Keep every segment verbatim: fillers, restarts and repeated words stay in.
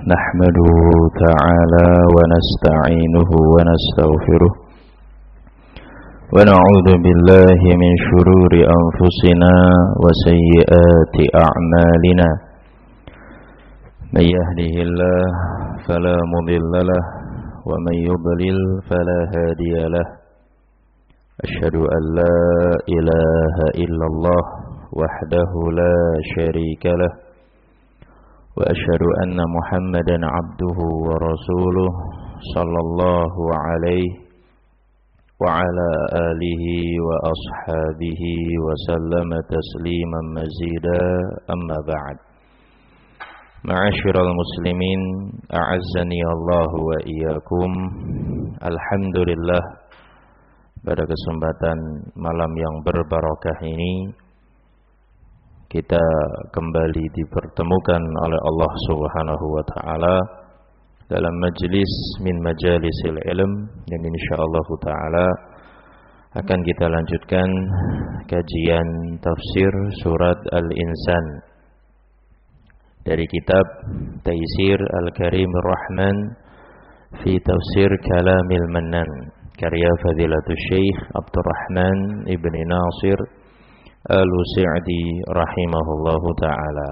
نحمده تعالى ونستعينه ونستغفره ونعوذ بالله من شرور أنفسنا وسيئات أعمالنا من يهده الله فلا مضل له ومن يضلل فلا هادي له أشهد أن لا إله إلا الله وحده لا شريك له وأشهد أن محمدا عبده ورسوله صلى الله عليه وعلى آله وأصحابه وسلم تسليما مزيدا أما بعد معاشر المسلمين أعزني الله وإياكم. Alhamdulillah, pada kesempatan malam yang berbarakah ini kita kembali dipertemukan oleh Allah Subhanahu wa taala dalam majlis min majalisil ilm yang insyaallah taala akan kita lanjutkan kajian tafsir surat Al-Insan dari kitab Taisir Al-Karimur Rahman fi Tafsir Kalamil Mannan karya Fadilatul Syekh Abdurrahman Ibni Nasir Al-Sa'di rahimahullahu ta'ala.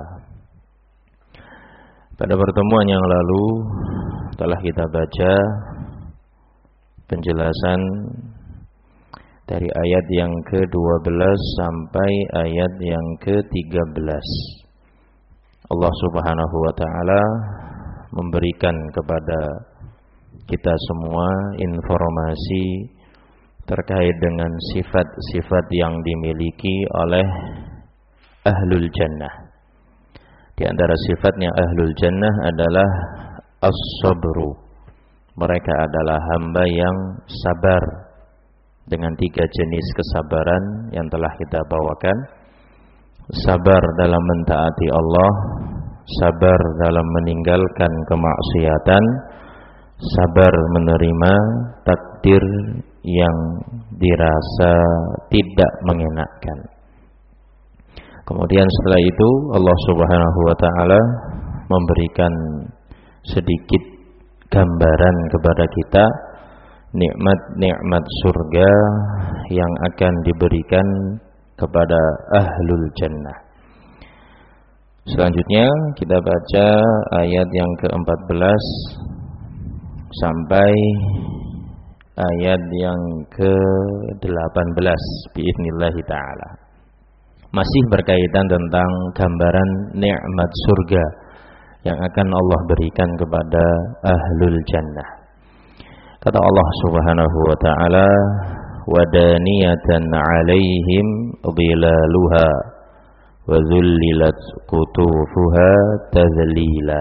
Pada pertemuan yang lalu telah kita baca penjelasan dari ayat yang ke dua belas sampai ayat yang ke tiga belas. Allah Subhanahu wa ta'ala memberikan kepada kita semua informasi terkait dengan sifat-sifat yang dimiliki oleh Ahlul Jannah. Di antara sifatnya Ahlul Jannah adalah as-sabru. Mereka adalah hamba yang sabar dengan tiga jenis kesabaran yang telah kita bawakan. Sabar dalam mentaati Allah, sabar dalam meninggalkan kemaksiatan, sabar menerima takdir yang dirasa tidak mengenakkan. Kemudian setelah itu Allah Subhanahu wa taala memberikan sedikit gambaran kepada kita nikmat-nikmat surga yang akan diberikan kepada Ahlul Jannah. Selanjutnya kita baca ayat yang ke empat belas sampai ayat yang ke delapan belas biidznillah ta'ala. Masih berkaitan tentang gambaran nikmat surga yang akan Allah berikan kepada Ahlul Jannah. Kata Allah Subhanahu wa ta'ala, wadaniyatan 'alaihim dhilaluha wa dhullilat qutufuha tadhlila.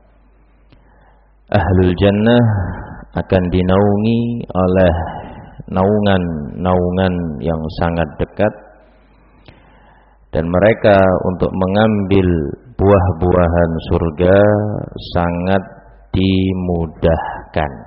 Ahlul Jannah akan dinaungi oleh naungan-naungan yang sangat dekat, dan mereka untuk mengambil buah-buahan surga sangat dimudahkan.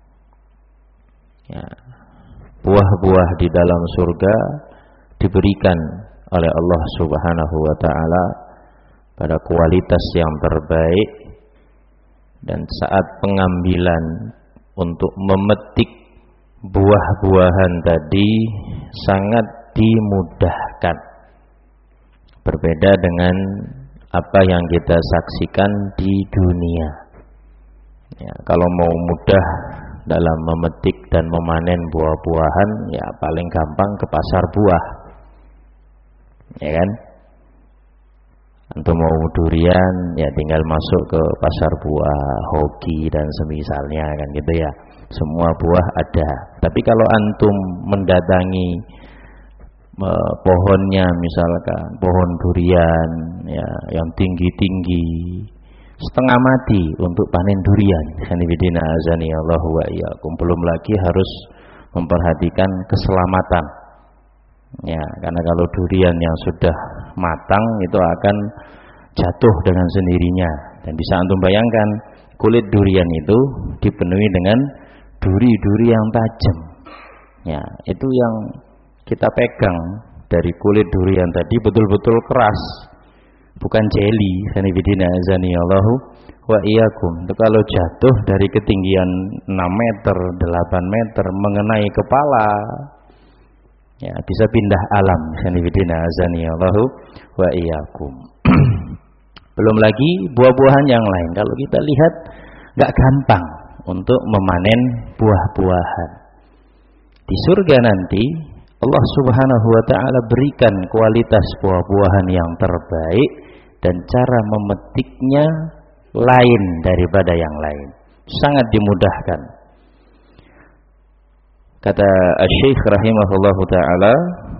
Ya, buah-buah di dalam surga diberikan oleh Allah Subhanahu wa taala pada kualitas yang terbaik, dan saat pengambilan untuk memetik buah-buahan tadi sangat dimudahkan. Berbeda dengan apa yang kita saksikan di dunia. Ya, kalau mau mudah dalam memetik dan memanen buah-buahan, ya paling gampang ke pasar buah. Ya kan? Antum mau durian, ya tinggal masuk ke pasar buah, Hoki dan semisalnya kan gitu ya. Semua buah ada. Tapi kalau antum mendatangi uh, pohonnya, misalkan pohon durian ya yang tinggi-tinggi, setengah mati untuk panen durian. Sanibidina azani Allah wa iyyakum. Belum lagi harus memperhatikan keselamatan. Ya, karena kalau durian yang sudah matang itu akan jatuh dengan sendirinya, dan bisa antum bayangkan kulit durian itu dipenuhi dengan duri-duri yang tajam. Ya, itu yang kita pegang dari kulit durian tadi betul-betul keras, bukan jelly. Sanibidina azani Allahu wa iyyakum. Kalau jatuh dari ketinggian enam meter, delapan meter mengenai kepala, ya bisa pindah alam. Sanibidina azani Allahu wa iyyakum. Belum lagi buah-buahan yang lain. Kalau kita lihat enggak gampang untuk memanen buah-buahan. Di surga nanti Allah Subhanahu wa taala berikan kualitas buah-buahan yang terbaik dan cara memetiknya lain daripada yang lain. Sangat dimudahkan. Kata Asy-Syaikh rahimahullahu taala,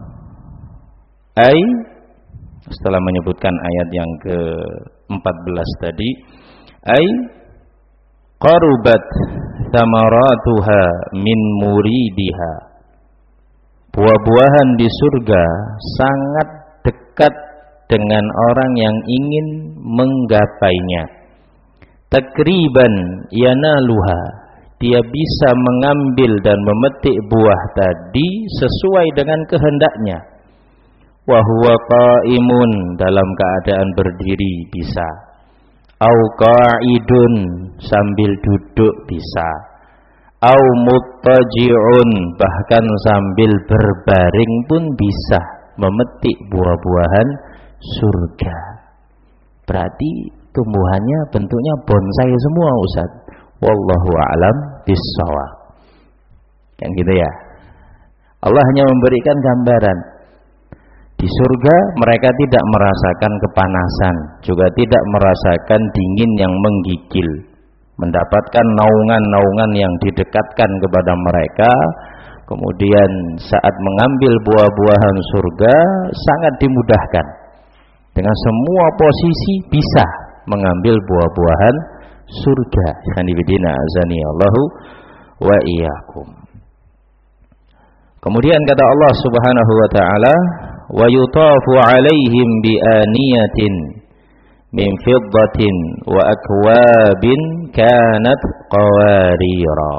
ai setelah menyebutkan ayat yang ke empat belas tadi, ai qarubat thamaratuha min muridiha. Buah-buahan di surga sangat dekat dengan orang yang ingin menggapainya. Takriban yanaluha, dia bisa mengambil dan memetik buah tadi sesuai dengan kehendaknya. Wa huwa qaimun, dalam keadaan berdiri bisa. Au qa'idun, sambil duduk bisa. Au muttaji'un, bahkan sambil berbaring pun bisa memetik buah-buahan surga. Berarti tumbuhannya bentuknya bonsai semua, Ustaz. Wallahu a'lam bissawab. Kan gitu ya. Allah hanya memberikan gambaran. Di surga mereka tidak merasakan kepanasan, juga tidak merasakan dingin yang menggigil. Mendapatkan naungan-naungan yang didekatkan kepada mereka. Kemudian saat mengambil buah-buahan surga sangat dimudahkan. Dengan semua posisi bisa mengambil buah-buahan surga. Sanibidina azani Allahu wa iyyakum. Kemudian kata Allah Subhanahu wa taala, wa yutafu 'alaihim bi aniyatin min fiddatin wa akwabin kanat qawarira.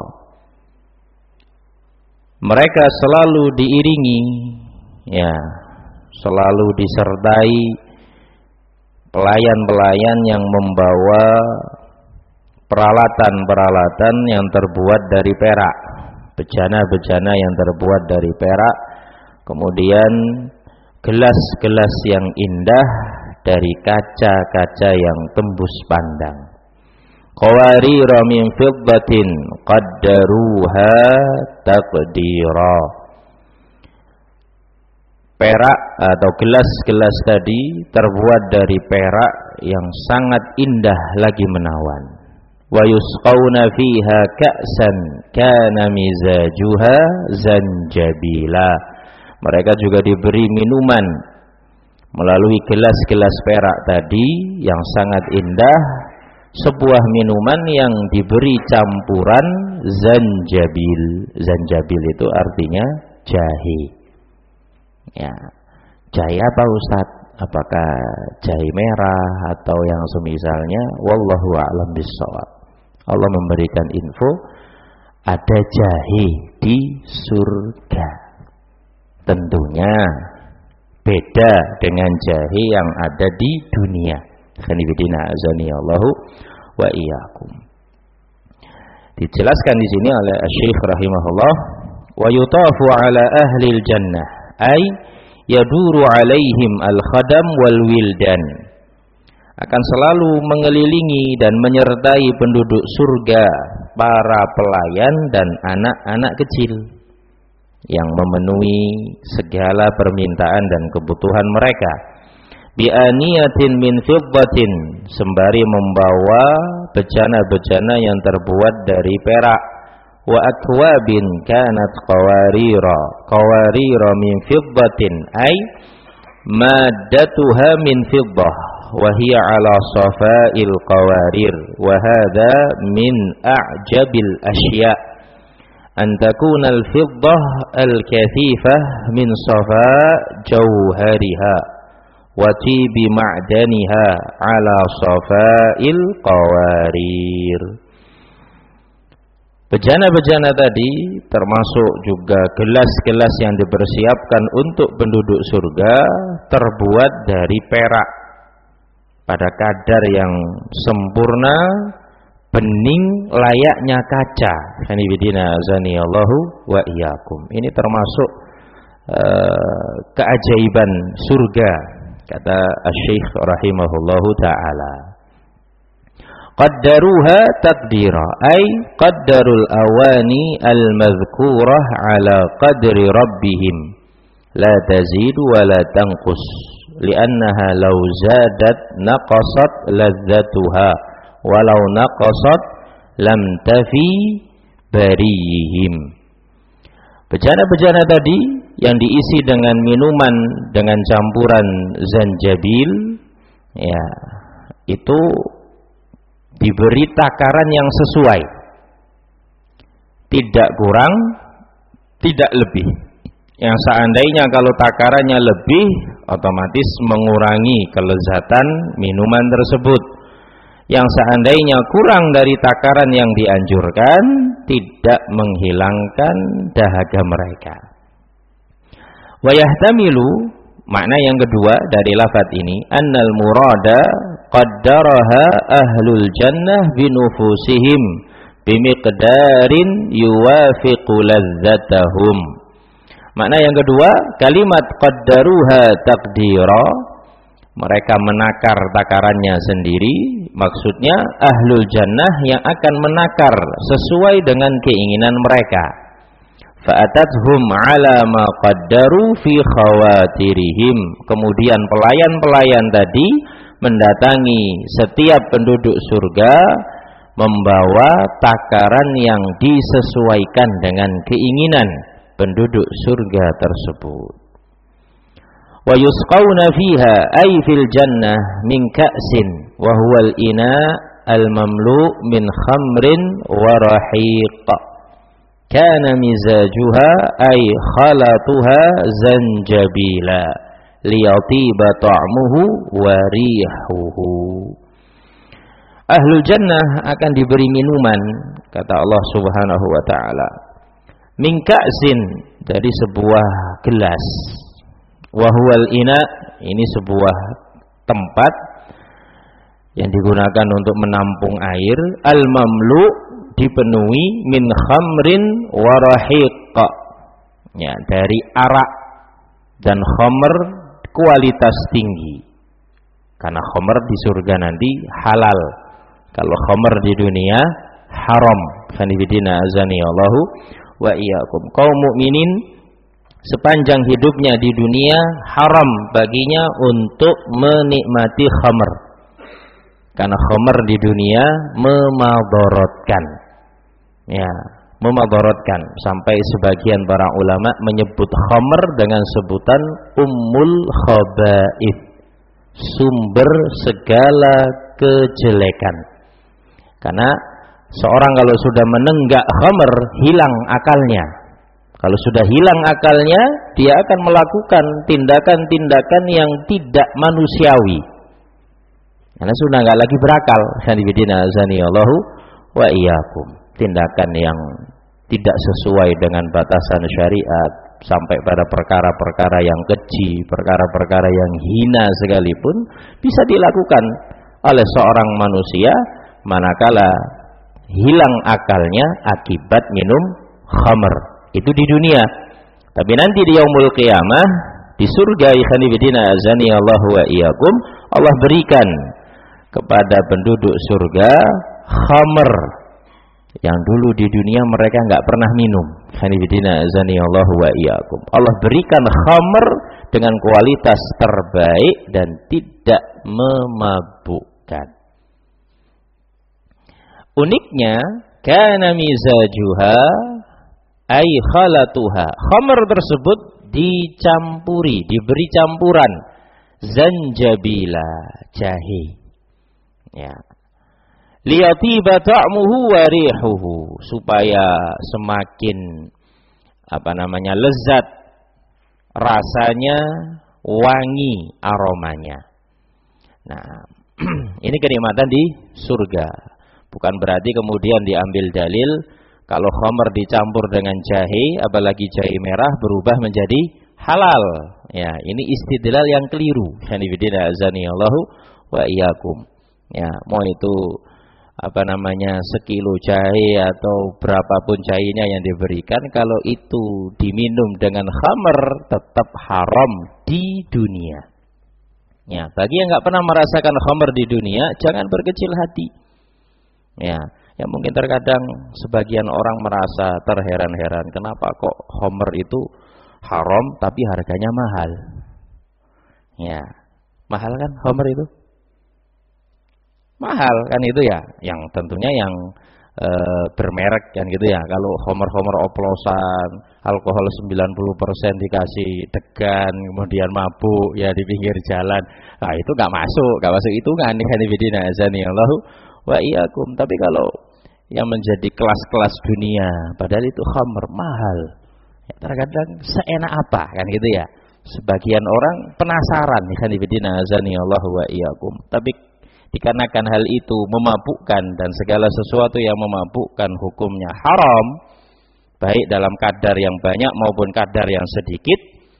Mereka selalu diiringi, ya, selalu disertai pelayan-pelayan yang membawa peralatan-peralatan yang terbuat dari perak, bejana-bejana yang terbuat dari perak, kemudian gelas-gelas yang indah dari kaca-kaca yang tembus pandang. Qawarira min fiddatin qaddaruha taqdira. Perak atau gelas-gelas tadi terbuat dari perak yang sangat indah lagi menawan. Wa yusqauna fiha ka'san kana mizajuha zanjabila. Mereka juga diberi minuman melalui gelas-gelas perak tadi yang sangat indah, sebuah minuman yang diberi campuran zanjabil. Zanjabil itu artinya jahe. Ya, jahe apa Ustaz? Apakah jahe merah atau yang semisalnya? Wallahu a'lam bissawab. Allah memberikan info ada jahe di surga. Tentunya beda dengan jahe yang ada di dunia. Khanibidina azani Allahu wa iyyakum. Dijelaskan di sini oleh Asy-Syaikh rahimahullah, wa yutafu ala ahli al-jannah ay yaduru alaihim al-khadam wal wildan. Akan selalu mengelilingi dan menyertai penduduk surga para pelayan dan anak-anak kecil yang memenuhi segala permintaan dan kebutuhan mereka. Bi'aniyatin min fiddatin, sembari membawa bejana-bejana yang terbuat dari perak. Wa akwabin kanat qawarira. Qawarira min fiddatin ay maddatuha min fiddah wa hiya ala safa'il qawarir wa hadha min a'jabil asya' an takuna al-fiddah al-kathifah min safa' jawhariha wa tibi ma'daniha ala safa'il qawarir. Bejana-bejana tadi termasuk juga gelas-gelas yang dipersiapkan untuk penduduk surga terbuat dari perak. pada kadar yang sempurna, bening, layaknya kaca. Hanifidina azanillahu wa iyyakum. Ini termasuk uh, keajaiban surga, kata Asy-Syaikh rahimahullahu taala. Qaddaruha taqdira, ay qaddarul awani al-madhkurah ala qadri rabbihim, la tazidu wa la tanqus, li'annaha law zadat naqasat ladzatuha, walau naqasat lam tafi bariyihim. Bejana-bejana tadi yang diisi dengan minuman dengan campuran zanjabil, ya, itu diberi takaran yang sesuai, tidak kurang, tidak lebih. Yang seandainya kalau takarannya lebih, otomatis mengurangi kelezatan minuman tersebut. Yang seandainya kurang dari takaran yang dianjurkan, tidak menghilangkan dahaga mereka. Wa yahtamilu, makna yang kedua dari lafaz ini, annal murada qaddaraha ahlul jannah binufusihim bimiqdarin yuwafiqu ladzatahum. Makna yang kedua, kalimat qaddaruha taqdira, mereka menakar takarannya sendiri, maksudnya ahlul jannah yang akan menakar sesuai dengan keinginan mereka. Fa'atathum ala ma qaddaru fi khawatirihim. Kemudian pelayan-pelayan tadi mendatangi setiap penduduk surga membawa takaran yang disesuaikan dengan keinginan penduduk surga tersebut. Wa yusqawna fiha ay fil jannah min ka'sin wa huwal ina al-mamlu' min khamrin wa rahiq. Kana mizajuha ay khalatuha zanjabila liyatiba ta'muhu wa rihuhu. Ahlul jannah akan diberi minuman, kata Allah Subhanahu wa taala, min ka'sin, dari sebuah gelas. Wa huwal ina, ini sebuah tempat yang digunakan untuk menampung air, al-mamlu', dipenuhi, min khamrin wa rahiq, ya, dari arak dan khamr kualitas tinggi. Karena khamr di surga nanti halal, kalau khamr di dunia haram. Khanifidina azani Allahu wa iyyakum. Kaum mukminin sepanjang hidupnya di dunia haram baginya untuk menikmati khamr, karena khamr di dunia memadaratkan, ya, memadaratkan. Sampai sebagian para ulama menyebut khamr dengan sebutan ummul khaba'ith, sumber segala kejelekan. Karena seorang kalau sudah menenggak khamr, hilang akalnya. Kalau sudah hilang akalnya, dia akan melakukan tindakan-tindakan yang tidak manusiawi, karena sudah nggak lagi berakal. Hanifidina azani Allahu wa iyyakum. Tindakan yang tidak sesuai dengan batasan syariat, sampai pada perkara-perkara yang keji, perkara-perkara yang hina sekalipun bisa dilakukan oleh seorang manusia manakala hilang akalnya akibat minum khamr. Itu di dunia. Tapi nanti di yaumul qiyamah, di surga, ikhwanifidina azani Allahu wa iyyakum, Allah berikan kepada penduduk surga khamr yang dulu di dunia mereka enggak pernah minum. Ikhwanifidina azani Allahu wa iyyakum. Allah berikan khamr dengan kualitas terbaik dan tidak memabukkan. Uniknya, kana mizajuha ay khalatuha, khamr tersebut dicampuri, diberi campuran zanjabila, jahe, ya, liyatiba ta'muhu wa rihuhu, supaya semakin apa namanya lezat rasanya, wangi aromanya. Nah, ini kenikmatan di surga. Bukan berarti kemudian diambil dalil kalau khamr dicampur dengan jahe, apalagi jahe merah, berubah menjadi halal. Ya, ini istidlal yang keliru. Hanifidina azani Allahu wa iyyakum. Ya, mau itu apa namanya sekilo jahe atau berapapun jahenya yang diberikan, kalau itu diminum dengan khamr tetap haram di dunia. Ya, bagi yang nggak pernah merasakan khamr di dunia, jangan berkecil hati. Ya, ya mungkin terkadang sebagian orang merasa terheran-heran, kenapa kok khamr itu haram tapi harganya mahal. Ya, mahal kan khamr itu? Mahal kan itu ya, yang tentunya yang e, bermerek kan gitu ya. Kalau homer-homer oplosan, alkohol sembilan puluh persen dikasih degan, kemudian mabuk ya di pinggir jalan, nah itu nggak masuk, nggak masuk hitungan nih kan ibidina azani Allahu wa iyyakum. Tapi kalau yang menjadi kelas-kelas dunia, padahal itu khamr mahal, ya, terkadang seenak apa kan gitu ya. Sebagian orang penasaran nih kan ibidina azani Allahu wa iyyakum. Tapi dikarenakan hal itu memabukkan dan segala sesuatu yang memabukkan hukumnya haram, baik dalam kadar yang banyak maupun kadar yang sedikit,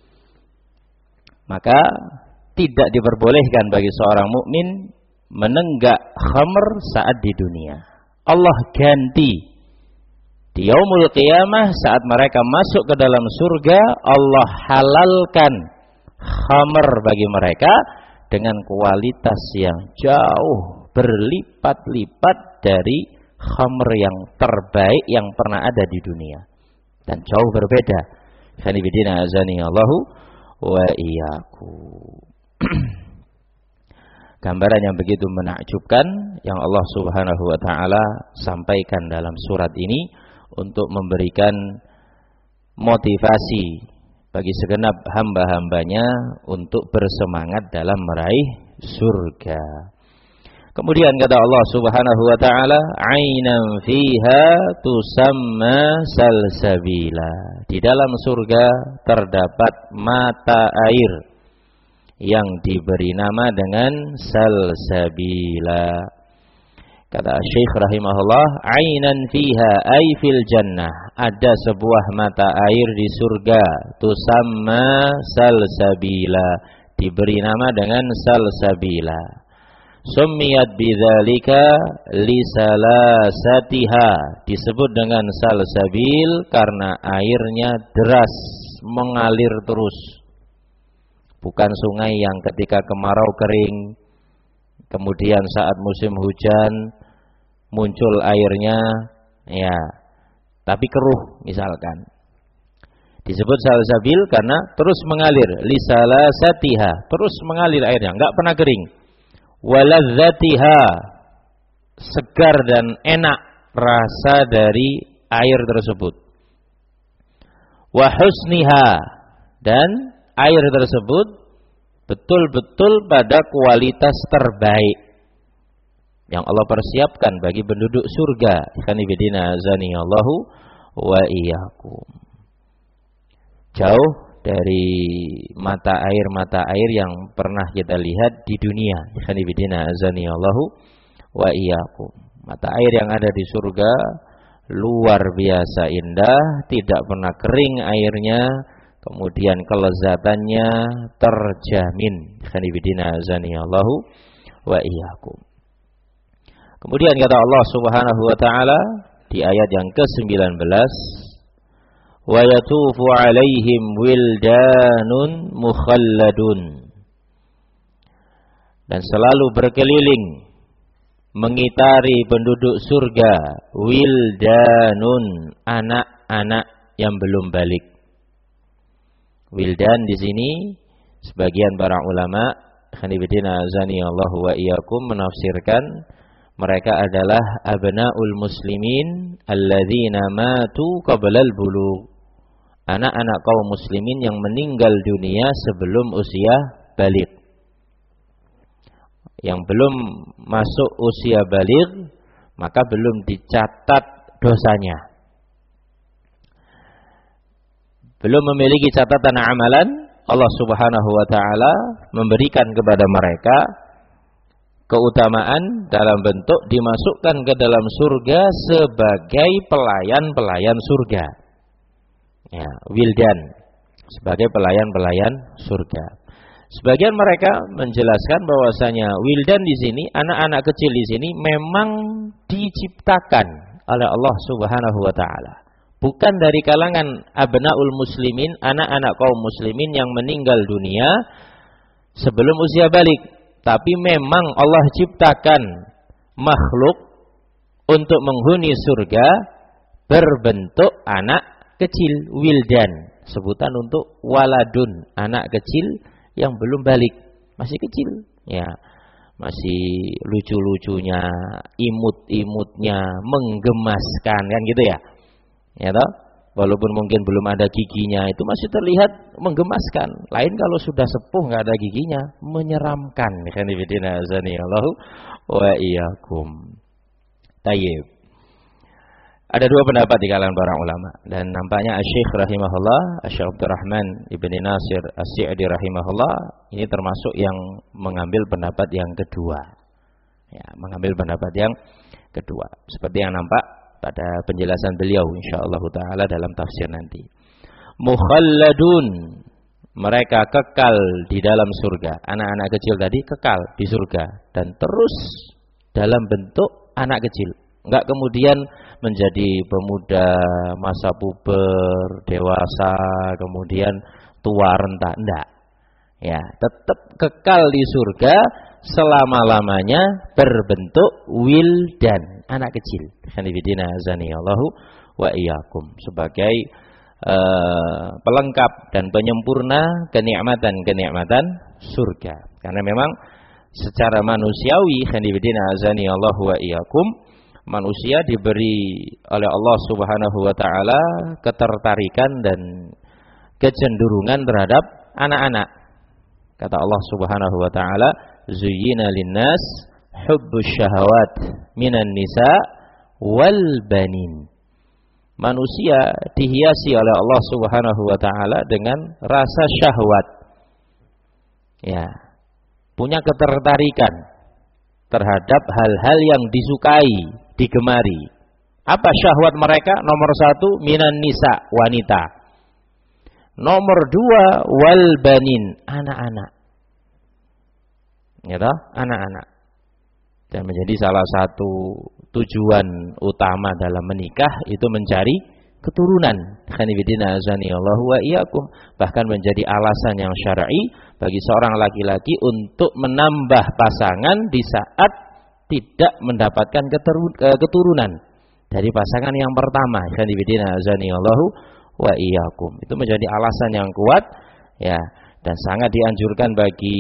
maka tidak diperbolehkan bagi seorang mukmin menenggak khamr saat di dunia. Allah ganti di yaumul qiyamah saat mereka masuk ke dalam surga, Allah halalkan khamr bagi mereka dengan kualitas yang jauh berlipat-lipat dari khamr yang terbaik yang pernah ada di dunia, dan jauh berbeda. Khanibidina azani Allahu wa iyyakum. Gambaran yang begitu menakjubkan yang Allah Subhanahu wa taala sampaikan dalam surat ini untuk memberikan motivasi bagi segenap hamba-hambanya untuk bersemangat dalam meraih surga. Kemudian kata Allah Subhanahu wa taala, "Ainan fiha tusamma salsabila." Di dalam surga terdapat mata air yang diberi nama dengan salsabila. Kata Syekh rahimahullah, "Ainan fiha ay fil jannah." Ada sebuah mata air di surga, tusamma salsabila, diberi nama dengan salsabila. Summiyat bidzalika lisalasatiha, disebut dengan salsabil karena airnya deras, mengalir terus. Bukan sungai yang ketika kemarau kering, kemudian saat musim hujan muncul airnya, ya, tapi keruh misalkan. Disebut salsabil karena terus mengalir, lisalasatiha, terus mengalir airnya, enggak pernah kering. Waladzatiha, segar dan enak rasa dari air tersebut. Wa husniha, dan air tersebut betul-betul pada kualitas terbaik yang Allah persiapkan bagi penduduk surga. Khanibidina azani Allahu wa iyyakum. Jauh dari mata air-mata air yang pernah kita lihat di dunia. Khanibidina azani Allahu wa iyyakum. Mata air yang ada di surga luar biasa indah, tidak pernah kering airnya, kemudian kelezatannya terjamin. Khanibidina azani Allahu wa iyyakum. Kemudian kata Allah Subhanahu wa taala di ayat yang ke sembilan belas, wa yatufu alaihim wildanun mukhalladun, dan selalu berkeliling mengitari penduduk surga wildanun, anak-anak yang belum balik. Wildan di sini sebagian para ulama khanibidina azani Allahu wa iyyakum menafsirkan mereka adalah abnaul muslimin alladzina matu qablal bulugh, anak-anak kaum muslimin yang meninggal dunia sebelum usia baligh. Yang belum masuk usia baligh maka belum dicatat dosanya, belum memiliki catatan amalan. Allah Subhanahu wa taala memberikan kepada mereka keutamaan dalam bentuk dimasukkan ke dalam surga sebagai pelayan-pelayan surga. Ya, wildan, sebagai pelayan-pelayan surga. Sebagian mereka menjelaskan bahwasanya wildan di sini, anak-anak kecil di sini memang diciptakan oleh Allah Subhanahu wa taala. Bukan dari kalangan abnaul muslimin, anak-anak kaum muslimin yang meninggal dunia sebelum usia balik, tapi memang Allah ciptakan makhluk untuk menghuni surga berbentuk anak kecil, wildan, sebutan untuk waladun, anak kecil yang belum balik, masih kecil, ya, masih lucu-lucunya, imut-imutnya, menggemaskan, kan gitu ya, ya toh, walaupun mungkin belum ada giginya, itu masih terlihat menggemaskan. Lain kalau sudah sepuh nggak ada giginya, menyeramkan, kan ibadina azani Allah wa iyyakum. Tayyib. Ada dua pendapat di kalangan para ulama, dan nampaknya Asy-Syaikh rahimahullah, Asy-Syaikh Abdurrahman Ibn Nasir As-Sa'di rahimahullah, ini termasuk yang mengambil pendapat yang kedua. Ya, mengambil pendapat yang kedua. Seperti yang nampak pada penjelasan beliau insyaallah taala dalam tafsir nanti. Mukhalladun, mereka kekal di dalam surga. Anak-anak kecil tadi kekal di surga dan terus dalam bentuk anak kecil. Enggak kemudian menjadi pemuda, masa puber, dewasa, kemudian tua renta, enggak. Ya, tetap kekal di surga selama-lamanya berbentuk wildan, anak kecil. Hanifidina azani Allahu wa iyyakum, sebagai uh, pelengkap dan penyempurna kenikmatan-kenikmatan surga. Karena memang secara manusiawi, hanifidina azani Allahu wa iyyakum, manusia diberi oleh Allah Subhanahu wa taala ketertarikan dan kecenderungan terhadap anak-anak. Kata Allah Subhanahu wa taala, "Zuyyina lin-nas hubbus syahawat minan nisa wal banin." Manusia dihiasi oleh Allah Subhanahu wa taala dengan rasa syahwat. Ya. Punya ketertarikan terhadap hal-hal yang disukai, digemari. Apa syahwat mereka? Nomor satu, minan nisa, wanita. Nomor dua, wal banin, anak-anak. Ya toh? Anak-anak. Dan menjadi salah satu tujuan utama dalam menikah itu mencari keturunan. Khanifidina azani Allahu wa iyyakum. Bahkan menjadi alasan yang syar'i bagi seorang laki-laki untuk menambah pasangan di saat tidak mendapatkan keturunan dari pasangan yang pertama. Khanifidina azani Allahu wa iyyakum. Itu menjadi alasan yang kuat, ya, dan sangat dianjurkan bagi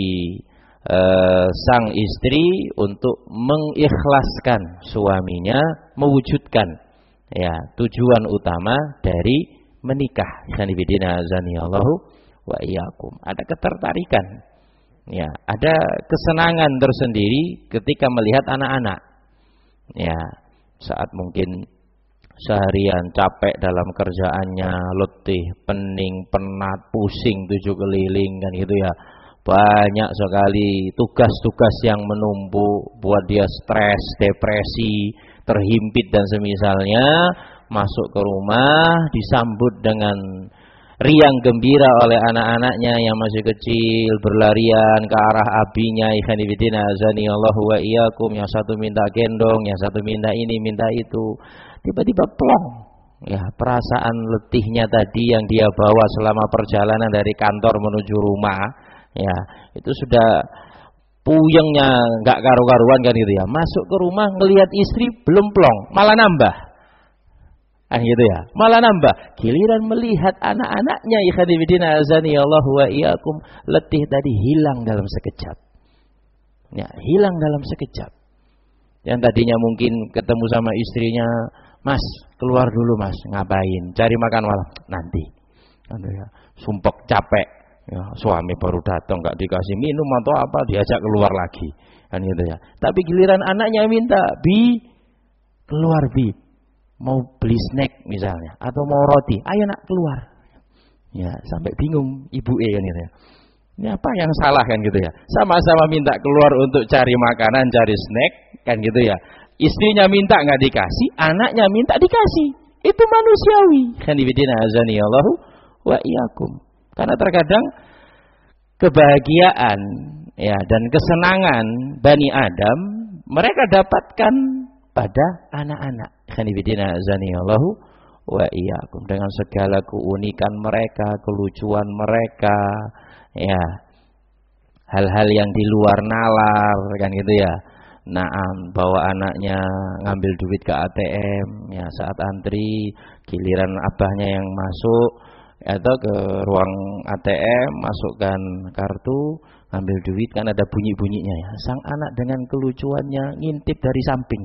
Uh, sang istri untuk mengikhlaskan suaminya mewujudkan, ya, tujuan utama dari menikah. Sanibidina azanillahu wa iyyakum. Ada ketertarikan, ya, ada kesenangan tersendiri ketika melihat anak-anak, ya, saat mungkin seharian capek dalam kerjaannya, letih, pening, penat, pusing tujuh keliling, kan gitu ya. Banyak sekali tugas-tugas yang menumpuk, buat dia stres, depresi, terhimpit dan semisalnya. Masuk ke rumah disambut dengan riang gembira oleh anak-anaknya yang masih kecil, berlarian ke arah abinya. Ikhwanifidina azani Allahu wa iyyakum. Yang satu minta gendong, yang satu minta ini, minta itu. Tiba-tiba plong, ya, perasaan letihnya tadi yang dia bawa selama perjalanan dari kantor menuju rumah, ya, itu sudah puyengnya nggak karu-karuan, kan gitu ya. Masuk ke rumah ngelihat istri belum plong, malah nambah, kan gitu ya, malah nambah. Giliran melihat anak-anaknya, ikhwanifidina azani Allahu wa iyyakum, letih tadi hilang dalam sekejap, ya, hilang dalam sekejap. Yang tadinya mungkin ketemu sama istrinya, "Mas, keluar dulu mas, ngapain? Cari makan malam." Nanti, kan ya, sumpek capek. Ya, suami baru datang nggak dikasih minum atau apa, diajak keluar lagi, kan gitu ya. Tapi giliran anaknya minta, "Bi, keluar Bi, mau beli snack misalnya atau mau roti, ayo nak keluar." Ya, sampai bingung ibu e, kan gitu ya. Ini apa yang salah, kan gitu ya. Sama-sama minta keluar untuk cari makanan, cari snack, kan gitu ya. Istrinya minta nggak dikasih, anaknya minta dikasih. Itu manusiawi. Khanifidina azani Allahu wa iyyakum. Karena terkadang kebahagiaan ya dan kesenangan Bani Adam mereka dapatkan pada anak-anak. Khanifidina azanillahu wa iyyakum, dengan segala keunikan mereka, kelucuan mereka, ya. Hal-hal yang di luar nalar kan gitu ya. Naam, bawa anaknya ngambil duit ke A T M ya saat antri, giliran abahnya yang masuk atau ke ruang A T M, masukkan kartu, ngambil duit, kan ada bunyi-bunyinya ya. Sang anak dengan kelucuannya ngintip dari samping.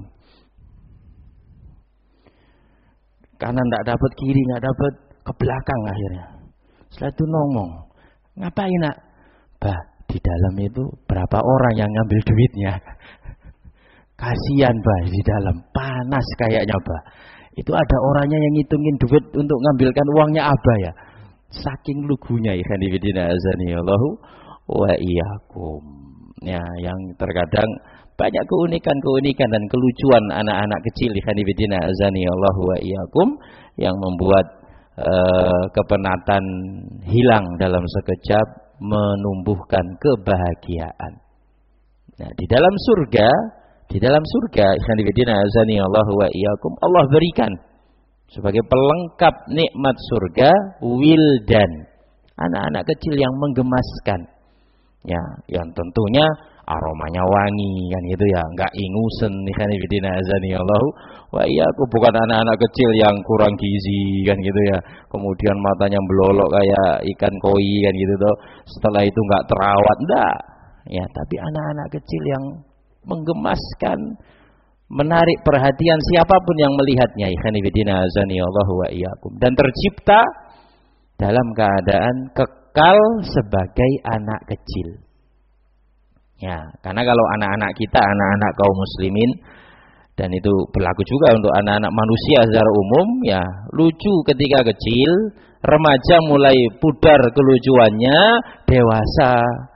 Kanan enggak dapat, kiri enggak dapat, ke belakang akhirnya. Setelah itu ngomong, "Ngapain, Nak?" "Bah, di dalam itu berapa orang yang ngambil duitnya?" "Kasihan, Bah, di dalam panas kayaknya, Bah. Itu ada orangnya yang ngitungin duit untuk ngambilkan uangnya Abah ya." Saking lugunya ikhwan fillah azanillahu wa iyyakum. Ya, yang terkadang banyak keunikan-keunikan dan kelucuan anak-anak kecil ikhwan fillah azanillahu wa iyyakum yang membuat uh, kepenatan hilang dalam sekejap, menumbuhkan kebahagiaan. Nah, di dalam surga, di dalam surga ikhwan fillah azanillahu wa iyyakum, Allah berikan sebagai pelengkap nikmat surga wildan, anak-anak kecil yang menggemaskan. Ya, yang tentunya aromanya wangi kan gitu ya, enggak ingusen ikhwan fillah azanillahu wa iyyakum, bukan anak-anak kecil yang kurang gizi kan gitu ya. Kemudian matanya belolok kayak ikan koi kan gitu toh. Setelah itu enggak terawat, enggak. Ya, tapi anak-anak kecil yang menggemaskan, menarik perhatian siapapun yang melihatnya ikhwan fillah azanillahu wa iyyakum, dan tercipta dalam keadaan kekal sebagai anak kecil. Ya, karena kalau anak-anak kita, anak-anak kaum muslimin, dan itu berlaku juga untuk anak-anak manusia secara umum, ya, lucu ketika kecil, remaja mulai pudar kelucuannya, dewasa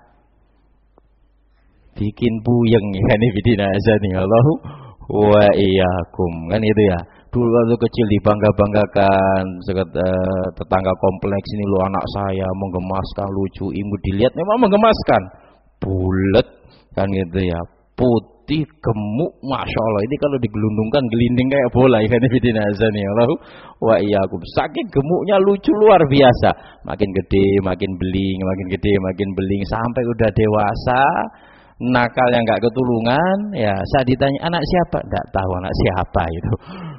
bikin buyeng ikhwan fillah azanillahu wa iyyakum, kan itu ya. Dulu waktu kecil dibangga-banggakan, uh, tetangga kompleks ini lo anak saya menggemaskan, lucu, imut, dilihat memang menggemaskan, bulat kan gitu ya, putih, gemuk, masya Allah. Ini kalau digelundungkan gelinding kayak bola ikhwan fillah azanillahu wa iyyakum. Saking gemuknya lucu luar biasa, makin gede makin beling, makin gede makin beling, sampai udah dewasa nakal yang enggak ketulungan ya. Saat ditanya anak siapa, enggak tahu anak siapa itu.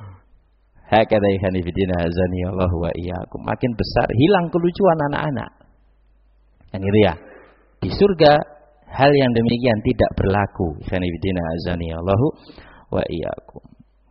Hakata ikhwan fillah azanillahu wa iyyakum, makin besar hilang kelucuan anak-anak. Kan gitu ya. Di surga hal yang demikian tidak berlaku ikhwan fillah azanillahu wa iyyakum.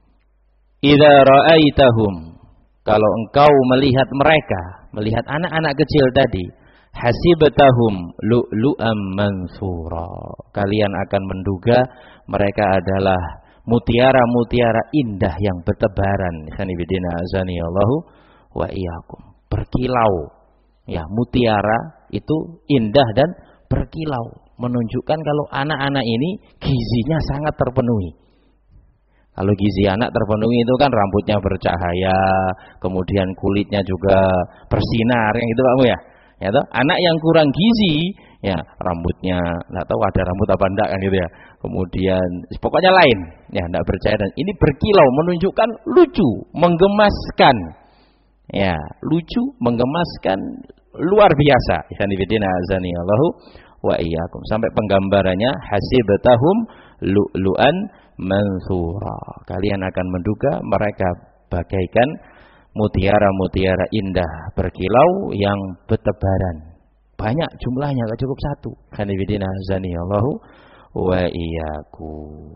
Idza ra'aitahum, kalau engkau melihat mereka, melihat anak-anak kecil tadi, hasibatahum lu'lu'am mansura, kalian akan menduga mereka adalah mutiara-mutiara indah yang bertebaran ikhwan fillah azanillahu wa iyyakum, berkilau. Ya, mutiara itu indah dan berkilau, menunjukkan kalau anak-anak ini gizinya sangat terpenuhi. Kalau gizi anak terpenuhi itu kan rambutnya bercahaya, kemudian kulitnya juga bersinar, yang itu kamu ya. Ya toh? Anak yang kurang gizi, ya rambutnya enggak tahu ada rambut apa enggak kan gitu ya. Kemudian pokoknya lain, ya enggak bercahaya, dan ini berkilau, menunjukkan lucu, menggemaskan. Ya, lucu, menggemaskan, luar biasa. Ikhwan fillah azanillahu wa iyyakum. Sampai penggambarannya hasibatahum lu'lu'an mansura. Kalian akan menduga mereka bagaikan mutiara-mutiara indah berkilau yang bertebaran. Banyak jumlahnya, enggak cukup satu. Ikhwan fillah azanillahu wa iyyakum.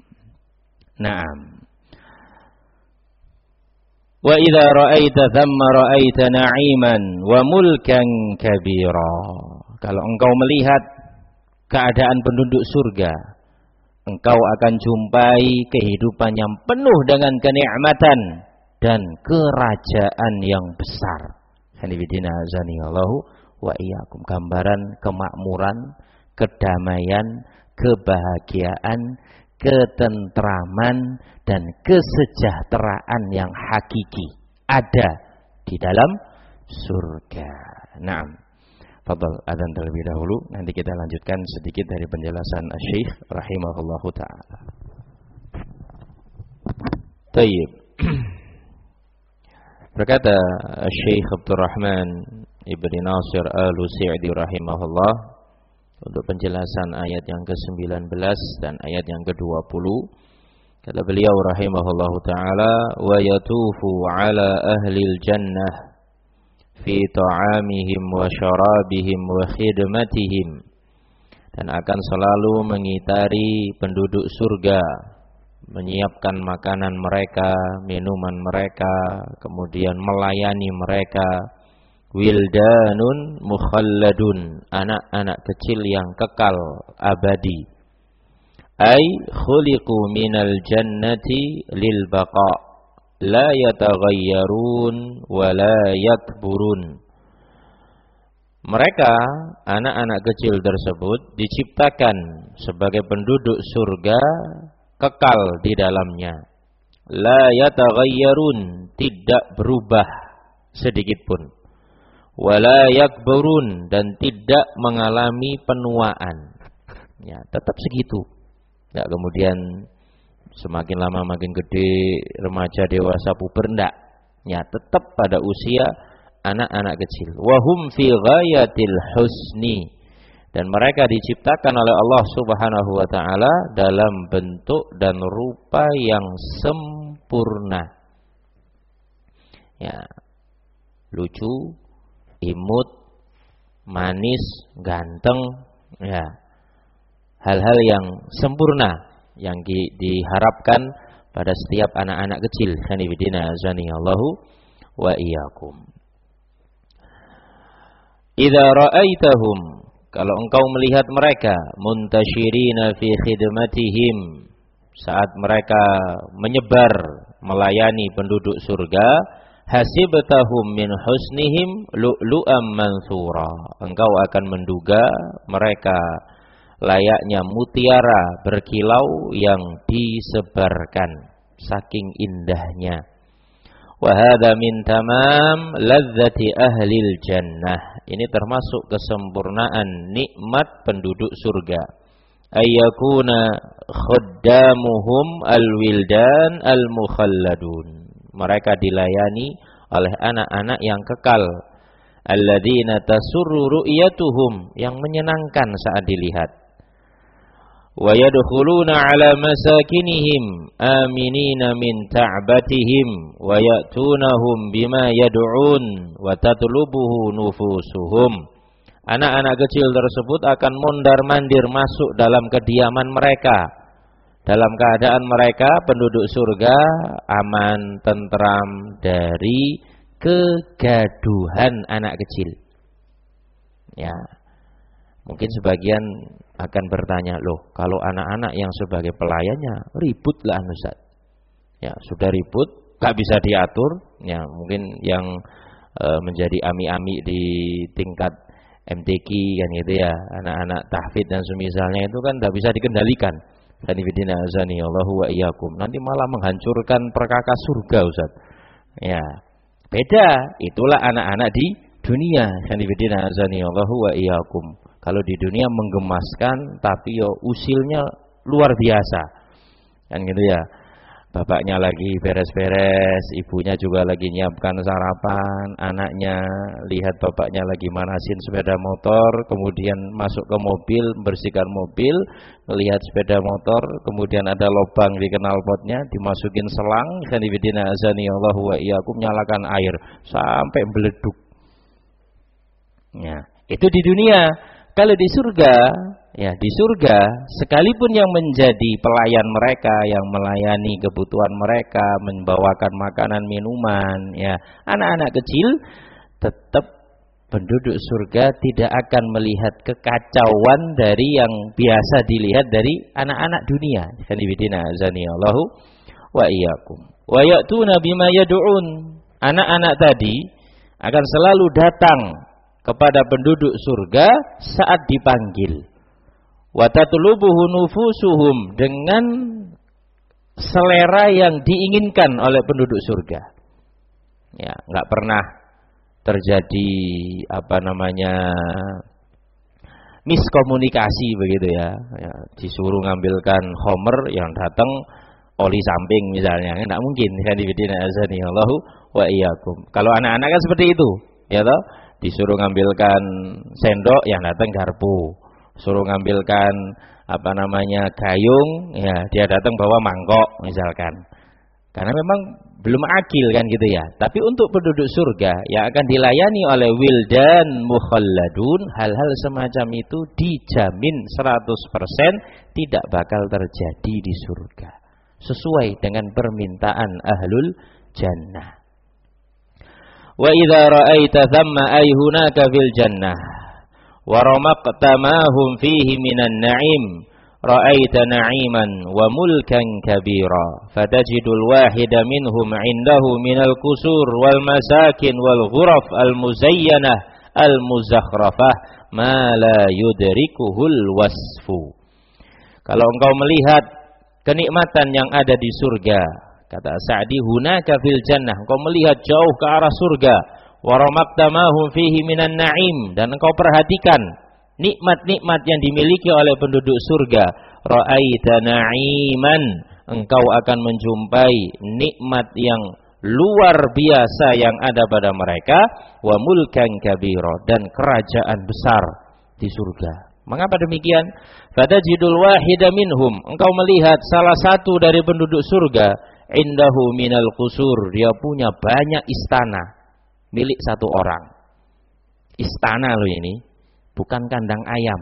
Naam. Wa idza ra'aita thamma ra'aita na'iman wa mulkan kabira. Kalau engkau melihat keadaan penduduk surga, engkau akan jumpai kehidupan yang penuh dengan kenikmatan dan kerajaan yang besar. Hanifidina azanillahu wa iyyakum. Gambaran kemakmuran, kedamaian, kebahagiaan, ketentraman dan kesejahteraan yang hakiki ada di dalam surga. Naam. Fadhal adzan terlebih dahulu, nanti kita lanjutkan sedikit dari penjelasan Asy-Syaikh rahimahullahu taala. Tayyib. Berkata Syekh Abdurrahman Ibn Nasir Al-Sa'di rahimahullah untuk penjelasan ayat yang ke sembilan belas dan ayat yang ke dua puluh, kata beliau rahimahullahu taala, wa yatufu ala ahlil jannah fi ta'amihim wa syarabihim wa khidmatihim, dan akan selalu mengitari penduduk surga, menyiapkan makanan mereka, minuman mereka, kemudian melayani mereka. Wildanun mukhalladun, anak-anak kecil yang kekal abadi. Ay khuliqu minal jannati lil baqa, la yataghayyarun wa la yakburun. Mereka, anak-anak kecil tersebut, diciptakan sebagai penduduk surga, kekal di dalamnya. La yataghayyarun, tidak berubah sedikit pun. Wala yakburun, dan tidak mengalami penuaan. Ya, tetap segitu. Enggak kemudian semakin lama makin gede, remaja, dewasa, puber, enggak. Ya, tetap pada usia anak-anak kecil. Wa hum fi ghayatil husni, dan mereka diciptakan oleh Allah Subhanahu wa taala dalam bentuk dan rupa yang sempurna. Ya, lucu, imut, manis, ganteng, ya. Hal-hal yang sempurna yang di, diharapkan pada setiap anak-anak kecil. Sanibidina azanillahu wa iyyakum. Idza ra'aitahum, kalau engkau melihat mereka, muntashirina fi khidmatihim, saat mereka menyebar melayani penduduk surga, hasibtahum min husnihim lu'lu'am mansura, engkau akan menduga mereka layaknya mutiara berkilau yang disebarkan, saking indahnya. Wa hadza min tamam ladzati ahlil jannah, ini termasuk kesempurnaan nikmat penduduk surga. Ayyakuna khaddamuhum alwildan almukhalladun, mereka dilayani oleh anak-anak yang kekal. Alladzina tasurru ru'yatuhum, yang menyenangkan saat dilihat. Wa yadkhuluna ala masakinihim aminina min ta'batihim wa ya'tunahum bima yad'un wa tatlubuhu nufusuhum. Anak-anak kecil tersebut akan mondar-mandir masuk dalam kediaman mereka, dalam keadaan mereka penduduk surga aman, tentram dari kegaduhan anak kecil. Ya, mungkin sebagian akan bertanya, loh kalau anak-anak yang sebagai pelayannya ribut lah Ustaz. Ya, sudah ribut, gak bisa diatur. Ya, mungkin yang e, menjadi ami-ami di tingkat M T Q kan gitu ya, anak-anak tahfidz dan semisalnya itu kan gak bisa dikendalikan. Sanibidina azani Allahu wa iyyakum. Nanti malah menghancurkan perkakas surga Ustaz. Ya, beda. Itulah anak-anak di dunia. Sanibidina azani Allahu wa iyyakum. Kalau di dunia menggemaskan, tapi yo usilnya luar biasa. Kan gitu ya. Bapaknya lagi beres-beres, ibunya juga lagi nyiapkan sarapan, anaknya lihat bapaknya lagi manasin sepeda motor, kemudian masuk ke mobil, bersihkan mobil, melihat sepeda motor, kemudian ada lubang di knalpotnya, dimasukin selang, sanibidina azani Allahu wa iyyakum, nyalakan air sampai beleduk. Ya, itu di dunia. Kalau di surga, ya di surga, sekalipun yang menjadi pelayan mereka, yang melayani kebutuhan mereka, membawakan makanan, minuman, ya anak-anak kecil, tetap penduduk surga tidak akan melihat kekacauan dari yang biasa dilihat dari anak-anak dunia. Sanibidina azani Allahu wa iyyakum. Wa ya'tuna bima yad'un. Anak-anak tadi akan selalu datang kepada penduduk surga saat dipanggil. Wa tatlubuhu nufusuhum, dengan selera yang diinginkan oleh penduduk surga. Ya, enggak pernah terjadi apa namanya miskomunikasi begitu ya. Ya, disuruh ngambilkan homer yang datang oli samping misalnya, enggak mungkin kan dibidina azani Allahu wa iyyakum. Kalau anak-anak kan seperti itu, ya toh, disuruh ngambilkan sendok yang datang garpu, suruh ngambilkan apa namanya gayung, ya dia datang bawa mangkok misalkan. Karena memang belum akil kan gitu ya. Tapi untuk penduduk surga yang akan dilayani oleh wildan mukhalladun, hal-hal semacam itu dijamin seratus persen tidak bakal terjadi di surga. Sesuai dengan permintaan ahlul jannah. Wa idza ra'aita thamma ay hunaka fil jannah wa ramaqta ma hum fihi minan na'im ra'aita na'iman wa mulkan kabira fatajidul wahida minhum 'indahu minal kusur wal masakin wal ghuraf al muzayyanah al muzakhrafah ma la yudrikuhul wasfu. Kalau engkau melihat kenikmatan yang ada di surga, kata Sa'di, hunaka fil jannah, engkau melihat jauh ke arah surga, wa ramaqta ma hum fihi minan na'im, dan engkau perhatikan nikmat-nikmat yang dimiliki oleh penduduk surga, ra'aita na'iman, engkau akan menjumpai nikmat yang luar biasa yang ada pada mereka, wa mulkan kabira, dan kerajaan besar di surga. Mengapa demikian? Fatajidul wahida minhum, engkau melihat salah satu dari penduduk surga, indahu minal qusur, dia punya banyak istana milik satu orang. Istana loh ini, bukan kandang ayam.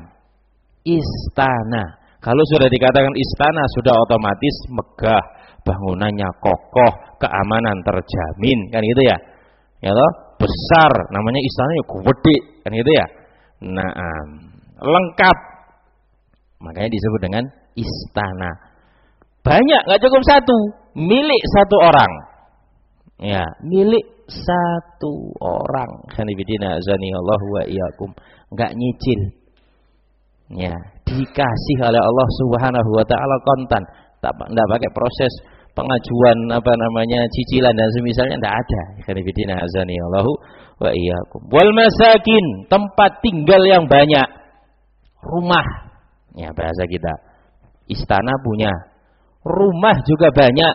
Istana. Kalau sudah dikatakan istana, sudah otomatis megah, bangunannya kokoh, keamanan terjamin, kan gitu ya. Ya toh, besar, namanya istana ya gede, kan gitu ya. Naam, lengkap. Makanya disebut dengan istana. Banyak, nggak cukup satu, milik satu orang. Ya, milik satu orang. Khanifidina azani Allah wa iyyakum. Enggak nyicil. Ya, dikasih oleh Allah Subhanahu wa taala kontan. Tak enggak pakai proses pengajuan apa namanya cicilan dan semisalnya, enggak ada. Khanifidina azani Allah wa iyyakum. Wal masakin, tempat tinggal yang banyak. Rumah. Ya, bahasa kita. Istana punya. Rumah juga banyak.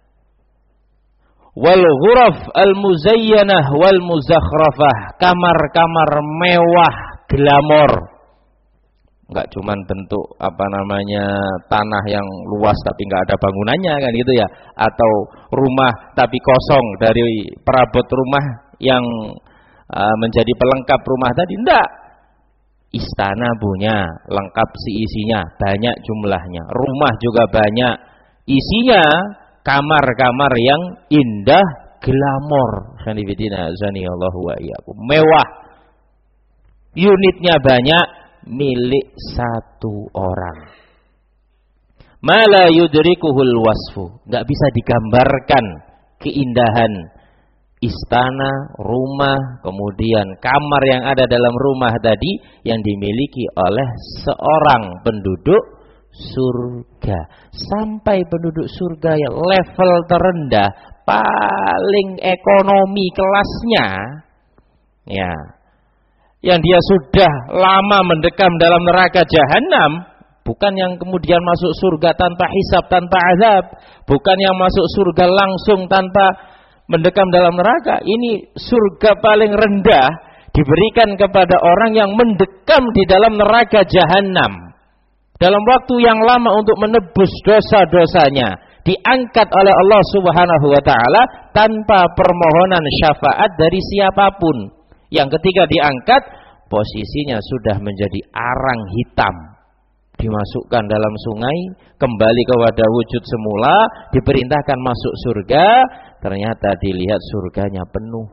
Wal ghuraf al muzayyanah wal muzakhrafah, kamar-kamar mewah, glamor. Enggak cuman bentuk apa namanya tanah yang luas tapi enggak ada bangunannya, kan gitu ya, atau rumah tapi kosong dari perabot rumah yang uh, menjadi pelengkap rumah tadi, enggak. Istana punya, lengkap seisinya, banyak jumlahnya. Rumah juga banyak, isinya kamar-kamar yang indah, glamor. Khanifidina azani Allah wa iyyakum. Mewah. Unitnya banyak, milik satu orang. Ma la yudrikuhul wasfu. Enggak bisa digambarkan keindahan istana, rumah, kemudian kamar yang ada dalam rumah tadi yang dimiliki oleh seorang penduduk surga. Sampai penduduk surga yang level terendah, paling ekonomi kelasnya, ya, yang dia sudah lama mendekam dalam neraka jahanam, bukan yang kemudian masuk surga tanpa hisab, tanpa azab, bukan yang masuk surga langsung tanpa mendekam dalam neraka. Ini surga paling rendah diberikan kepada orang yang mendekam di dalam neraka jahanam dalam waktu yang lama untuk menebus dosa-dosanya, diangkat oleh Allah Subhanahu wa taala tanpa permohonan syafaat dari siapapun. Yang ketika diangkat, posisinya sudah menjadi arang hitam, dimasukkan dalam sungai, kembali kepada wujud semula, diperintahkan masuk surga. Ternyata dilihat surganya penuh.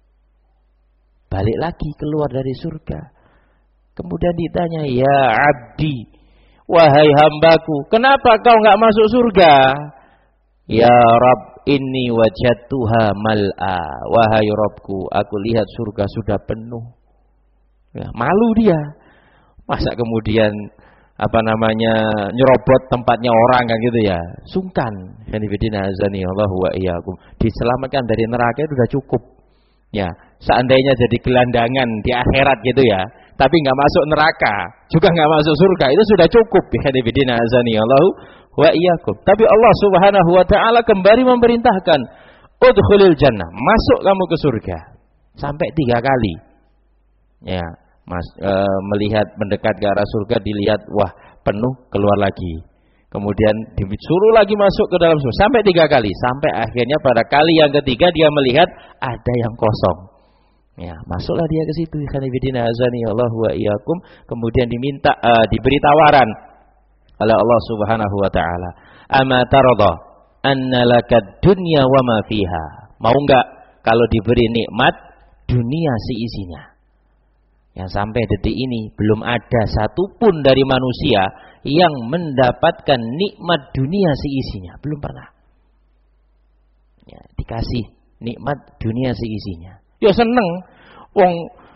Balik lagi keluar dari surga. Kemudian ditanya, ya abdi, wahai hambaku, kenapa kau enggak masuk surga? Ya Rabb, inni wajadtuha mal'a. Wahai Rabbku, aku lihat surga sudah penuh. Ya, malu dia. Masa kemudian apa namanya nyerobot tempatnya orang, kan gitu ya. Sungkan. Khanifidina azani Allah wa iyyakum. Diselamatkan dari neraka itu sudah cukup. Ya, seandainya jadi gelandangan di akhirat gitu ya, tapi nggak masuk neraka, juga nggak masuk surga, itu sudah cukup. Bihadibidina azani Allahu wa iyyakum. Tapi Allah Subhanahu wa taala kembali memerintahkan, udkhulil jannah, masuk kamu ke surga. Sampai tiga kali. Ya, Mas e, melihat mendekat ke arah surga, dilihat wah penuh, keluar lagi. Kemudian disuruh lagi masuk ke dalam surga sampai tiga kali, sampai akhirnya pada kali yang ketiga dia melihat ada yang kosong. Ya, masuklah dia ke situ. Khanifidina azani Allah wa iyyakum. Kemudian diminta uh, diberi tawaran oleh Allah Subhanahu wa taala. Ama tarada anna lakad dunya wa ma fiha. Mau enggak kalau diberi nikmat dunia seisinya? Yang sampai detik ini belum ada satupun dari manusia yang mendapatkan nikmat dunia seisinya, belum pernah. Ya, dikasih nikmat dunia seisinya. Ya seneng, wong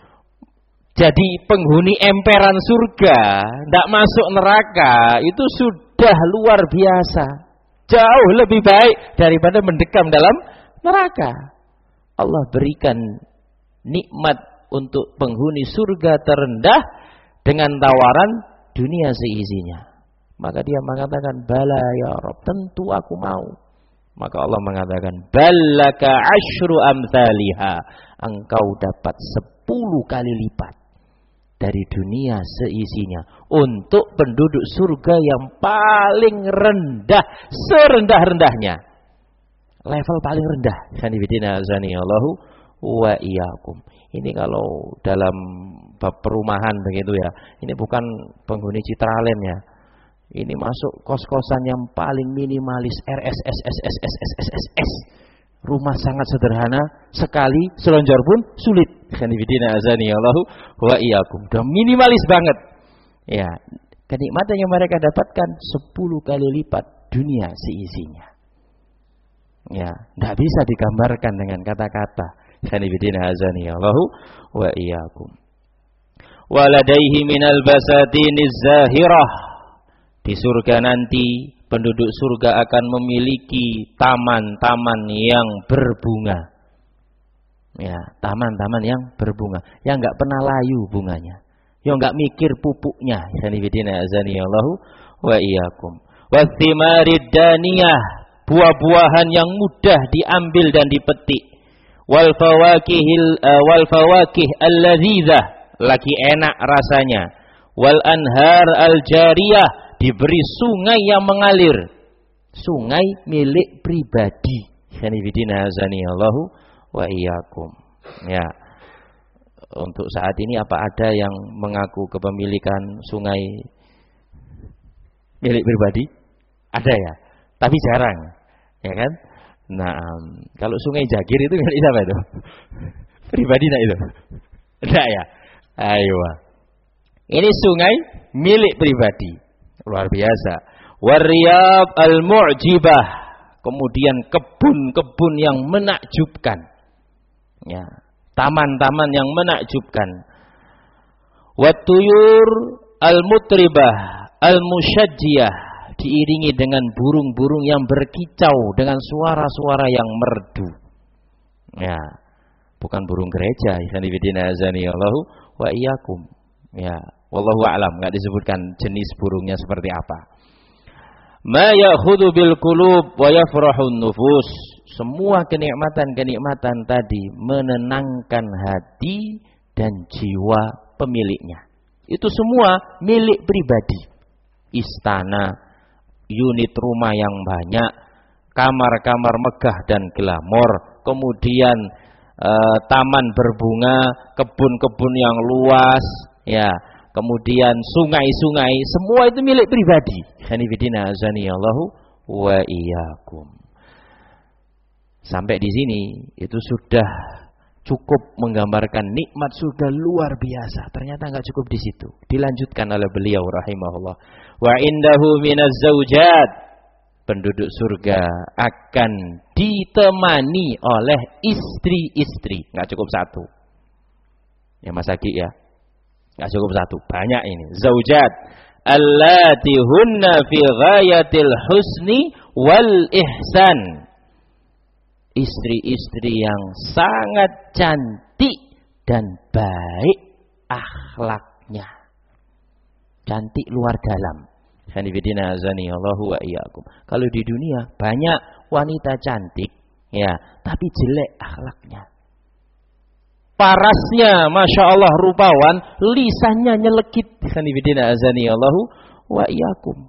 jadi penghuni emperan surga, ndak masuk neraka, itu sudah luar biasa. Jauh lebih baik daripada mendekam dalam neraka. Allah berikan nikmat untuk penghuni surga terendah dengan tawaran dunia seisinya. Maka dia mengatakan, bala ya Rabb, tentu aku mau. Maka Allah mengatakan, balaka asyru amthaliha, engkau dapat sepuluh kali lipat dari dunia seisinya untuk penduduk surga yang paling rendah, serendah-rendahnya, level paling rendah. Sanibidina azani Allahu wa iyyakum. Ini kalau dalam bab perumahan begitu ya, ini bukan penghuni Citraland ya. Ini masuk kos-kosan yang paling minimalis, R S S S S S S S S S. Rumah sangat sederhana sekali, selonjor pun sulit. Khanifidina azani Allahu wa iyyakum. Udah minimalis banget. Ya, kenikmatan yang mereka dapatkan sepuluh kali lipat dunia seisinya. Ya, enggak bisa digambarkan dengan kata-kata. Khanifidina azani Allahu wa iyyakum. Waladaihi minal basatiniz zahirah. Di surga nanti penduduk surga akan memiliki taman-taman yang berbunga. Ya, taman-taman yang berbunga, yang enggak pernah layu bunganya, yang enggak mikir pupuknya. Sanibidina azani Allahu wa iyyakum. Wathimarid daniyah, buah-buahan yang mudah diambil dan dipetik. Wal fawakihil uh, wal fawakih alladzizah, lagi enak rasanya. Wal anhar al jariyah, diberi sungai yang mengalir, sungai milik pribadi. Khanifidina azani Allahu wa iyyakum. Ya, untuk saat ini apa ada yang mengaku kepemilikan sungai milik pribadi? Ada ya, tapi jarang, ya kan? Nah, kalau sungai Jagir itu milik siapa itu? Pribadi nak itu? Enggak ya? Ayo. Ini sungai milik pribadi. Luar biasa. Wariyab al-mu'jibah, kemudian kebun-kebun yang menakjubkan. Ya, taman-taman yang menakjubkan. Watuyur al-mutribah al-musyajjiyah, diiringi dengan burung-burung yang berkicau dengan suara-suara yang merdu. Ya, bukan burung gereja. Sanibidina azani Allahu wa iyyakum. Ya, wallahu a'lam, enggak disebutkan jenis burungnya seperti apa. Ma ya'khudhu bil qulub wa yafrahun nufus. Semua kenikmatan-kenikmatan tadi menenangkan hati dan jiwa pemiliknya. Itu semua milik pribadi. Istana, unit rumah yang banyak, kamar-kamar megah dan glamor, kemudian eh, taman berbunga, kebun-kebun yang luas, ya, kemudian sungai-sungai, semua itu milik pribadi. Khanifidina azani Allahu wa iyyakum. Sampai di sini itu sudah cukup menggambarkan nikmat surga luar biasa. Ternyata enggak cukup di situ. Dilanjutkan oleh beliau rahimahullah. Wa indahu minaz zaujat, penduduk surga akan ditemani oleh istri-istri. Enggak cukup satu. Ya Mas Agi ya. Enggak cukup satu, banyak ini. Zaujat allati hunna fi ghayatil husni wal ihsan. istri-istri yang sangat cantik dan baik akhlaknya. Cantik luar dalam. Hanifidina azani Allahu wa iyyakum. Kalau di dunia banyak wanita cantik, ya, tapi jelek akhlaknya. Parasnya, masya Allah rupawan, lisannya nyelekit. Hanifidina azani Allahu wa iyyakum.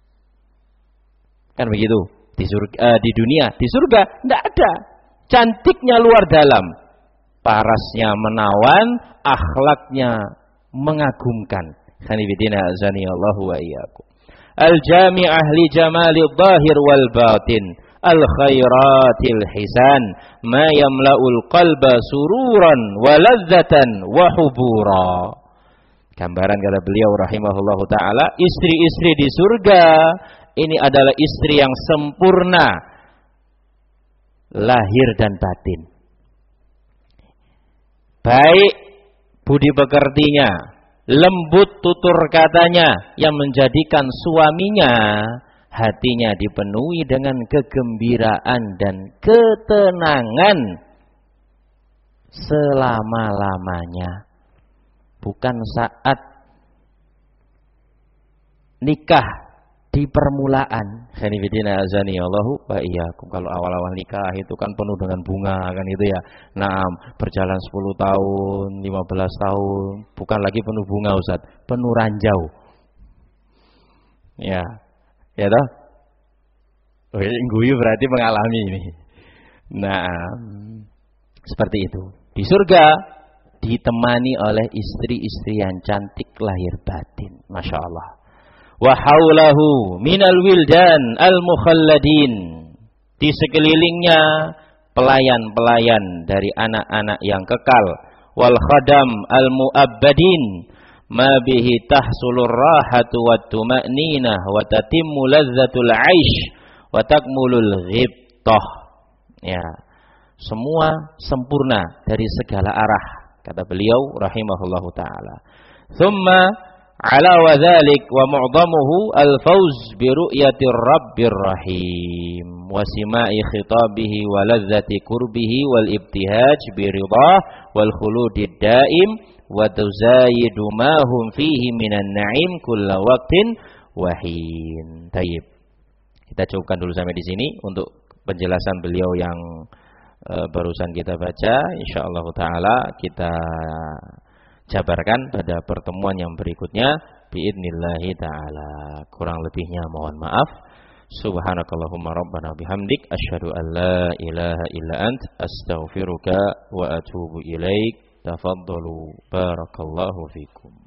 Kan begitu. Di surga, uh, di dunia, di surga tidak ada. Cantiknya luar dalam, parasnya menawan, akhlaknya mengagumkan. Hanifidina azani Allahu wa iyyakum. Al-jami'ah li jamalil zahir wal batin, al khairatil hisan, ma yamla'ul qalba sururan wa ladzatan wa hubura. Gambaran kata beliau rahimahullahu taala, istri-istri di surga ini adalah istri yang sempurna lahir dan batin. Baik budi pekertinya, lembut tutur katanya yang menjadikan suaminya hatinya dipenuhi dengan kegembiraan dan ketenangan selama-lamanya. Bukan saat nikah di permulaan. Hanifidina azani Allahu wa iyyakum. Kalau awal-awal nikah itu kan penuh dengan bunga kan itu ya. Nah, berjalan sepuluh tahun, lima belas tahun, bukan lagi penuh bunga Ustaz, penuh ranjau. Ya. Ya toh? Oh, guyu berarti mengalami ini. Nah, seperti itu. Di surga ditemani oleh istri-istri yang cantik lahir batin. Masya Allah. Wa haulahu minal wildan al-mukhalladin. Di sekelilingnya pelayan-pelayan dari anak-anak yang kekal. Wal khadam al-mu'abbadin. Ma bihi tahsulur rahatu wa tuma'ninah wa tatimmu lazzatul aish wa takmulul ghibtah. Ya. Semua sempurna dari segala arah, kata beliau rahimahullahu taala. Thumma ala wa dzalik wa mu'dhamuhu al-fawz bi ru'yatir rabbir rahim wa sima'i khitabihi wa ladzati qurbihi wal ibtihaj bi ridha wal khuludid daim wa tuzayidu ma hum fihi minan na'im kulla waqtin wahin. Tayyib. Kita cukupkan dulu sampai di sini untuk penjelasan beliau yang uh, barusan kita baca. Insyaallah taala kita jabarkan pada pertemuan yang berikutnya biidnillahi ta'ala. Kurang lebihnya mohon maaf. Subhanakallahumma rabbana bihamdik asyhadu an la ilaha illa ant astaghfiruka wa atubu ilaik. Tafaddalu barakallahu fikum.